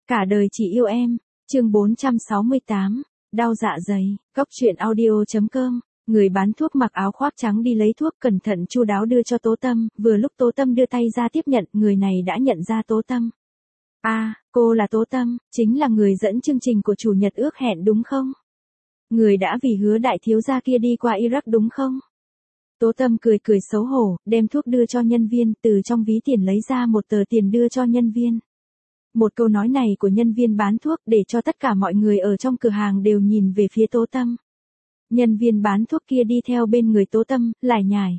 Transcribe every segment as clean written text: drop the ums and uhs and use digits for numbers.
Cả đời chỉ yêu em, chương 468, đau dạ dày, Cóc truyện audio.com. Người bán thuốc mặc áo khoác trắng đi lấy thuốc cẩn thận chu đáo đưa cho Tố Tâm, vừa lúc Tố Tâm đưa tay ra tiếp nhận, người này đã nhận ra Tố Tâm. Cô là Tố Tâm, chính là người dẫn chương trình của chủ nhật ước hẹn đúng không? Người đã vì hứa đại thiếu gia kia đi qua Iraq đúng không? Tố Tâm cười cười xấu hổ, đem thuốc đưa cho nhân viên, từ trong ví tiền lấy ra một tờ tiền đưa cho nhân viên. Một câu nói này của nhân viên bán thuốc để cho tất cả mọi người ở trong cửa hàng đều nhìn về phía Tố Tâm. Nhân viên bán thuốc kia đi theo bên người Tố Tâm, lải nhải.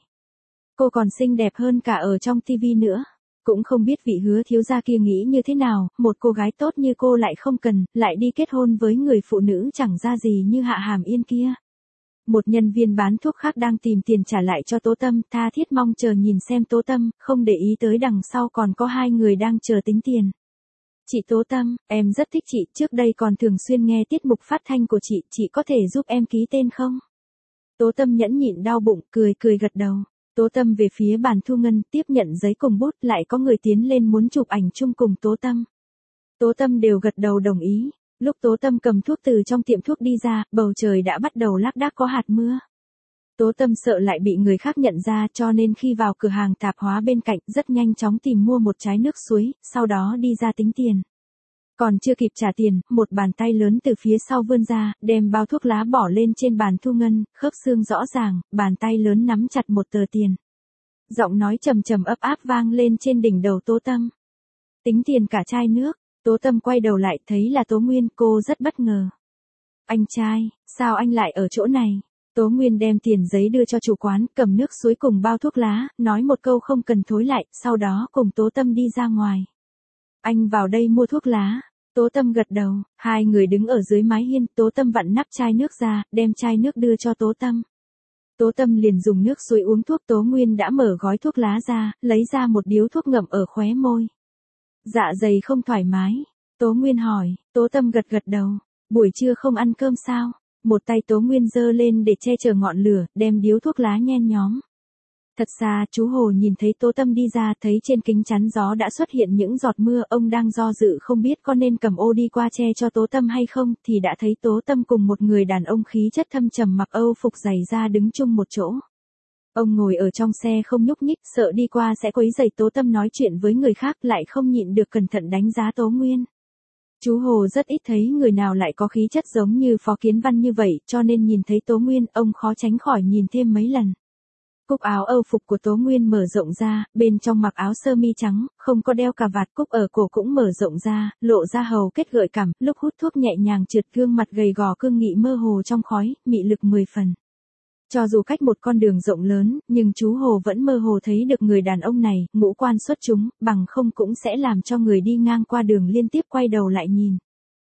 Cô còn xinh đẹp hơn cả ở trong tivi nữa. Cũng không biết vị hứa thiếu gia kia nghĩ như thế nào, một cô gái tốt như cô lại không cần, lại đi kết hôn với người phụ nữ chẳng ra gì như Hạ Hàm Yên kia. Một nhân viên bán thuốc khác đang tìm tiền trả lại cho Tố Tâm, tha thiết mong chờ nhìn xem Tố Tâm, không để ý tới đằng sau còn có hai người đang chờ tính tiền. Chị Tố Tâm, em rất thích chị, trước đây còn thường xuyên nghe tiết mục phát thanh của chị có thể giúp em ký tên không? Tố Tâm nhẫn nhịn đau bụng, cười gật đầu. Tố Tâm về phía bàn thu ngân, tiếp nhận giấy cùng bút, lại có người tiến lên muốn chụp ảnh chung cùng Tố Tâm. Tố Tâm đều gật đầu đồng ý. Lúc Tố Tâm cầm thuốc từ trong tiệm thuốc đi ra, bầu trời đã bắt đầu lác đác có hạt mưa. Tố Tâm sợ lại bị người khác nhận ra cho nên khi vào cửa hàng tạp hóa bên cạnh rất nhanh chóng tìm mua một trái nước suối, sau đó đi ra tính tiền. Còn chưa kịp trả tiền, một bàn tay lớn từ phía sau vươn ra, đem bao thuốc lá bỏ lên trên bàn thu ngân, khớp xương rõ ràng, bàn tay lớn nắm chặt một tờ tiền. Giọng nói trầm trầm ấp áp vang lên trên đỉnh đầu Tố Tâm. Tính tiền cả chai nước. Tố Tâm quay đầu lại thấy là Tố Nguyên, cô rất bất ngờ. Anh trai, sao anh lại ở chỗ này? Tố Nguyên đem tiền giấy đưa cho chủ quán, cầm nước suối cùng bao thuốc lá, nói một câu không cần thối lại, sau đó cùng Tố Tâm đi ra ngoài. Anh vào đây mua thuốc lá. Tố Tâm gật đầu, hai người đứng ở dưới mái hiên, Tố Tâm vặn nắp chai nước ra, đem chai nước đưa cho Tố Tâm. Tố Tâm liền dùng nước suối uống thuốc. Tố Nguyên đã mở gói thuốc lá ra, lấy ra một điếu thuốc ngậm ở khóe môi. Dạ dày không thoải mái. Tố Nguyên hỏi, Tố Tâm gật đầu. Buổi trưa không ăn cơm sao? Một tay Tố Nguyên giơ lên để che chở ngọn lửa, đem điếu thuốc lá nhen nhóm. Thật ra, chú Hồ nhìn thấy Tố Tâm đi ra, thấy trên kính chắn gió đã xuất hiện những giọt mưa, ông đang do dự không biết có nên cầm ô đi qua che cho Tố Tâm hay không, thì đã thấy Tố Tâm cùng một người đàn ông khí chất thâm trầm mặc Âu phục dày da đứng chung một chỗ. Ông ngồi ở trong xe không nhúc nhích, sợ đi qua sẽ quấy rầy Tố Tâm nói chuyện với người khác, lại không nhịn được cẩn thận đánh giá Tố Nguyên. Chú Hồ rất ít thấy người nào lại có khí chất giống như Phó Kiến Văn như vậy, cho nên nhìn thấy Tố Nguyên, ông khó tránh khỏi nhìn thêm mấy lần. Cúc áo Âu phục của Tố Nguyên mở rộng ra, bên trong mặc áo sơ mi trắng, không có đeo cà vạt, cúc ở cổ cũng mở rộng ra, lộ ra hầu kết gợi cảm, lúc hút thuốc nhẹ nhàng trượt, gương mặt gầy gò cương nghị mơ hồ trong khói, mị lực 10 phần. Cho dù cách một con đường rộng lớn, nhưng chú Hồ vẫn mơ hồ thấy được người đàn ông này, ngũ quan xuất chúng, bằng không cũng sẽ làm cho người đi ngang qua đường liên tiếp quay đầu lại nhìn.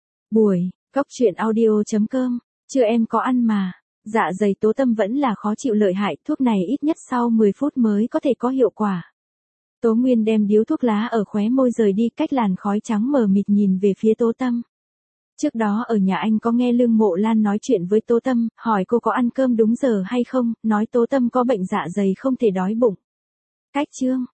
Cóc truyện audio.com, chưa em có ăn mà. Dạ dày Tố Tâm vẫn là khó chịu lợi hại, thuốc này ít nhất sau 10 phút mới có thể có hiệu quả. Tố Nguyên đem điếu thuốc lá ở khóe môi rời đi, cách làn khói trắng mờ mịt nhìn về phía Tố Tâm. Trước đó ở nhà anh có nghe Lương Mộ Lan nói chuyện với Tố Tâm, hỏi cô có ăn cơm đúng giờ hay không, nói Tố Tâm có bệnh dạ dày không thể đói bụng. Cách chương,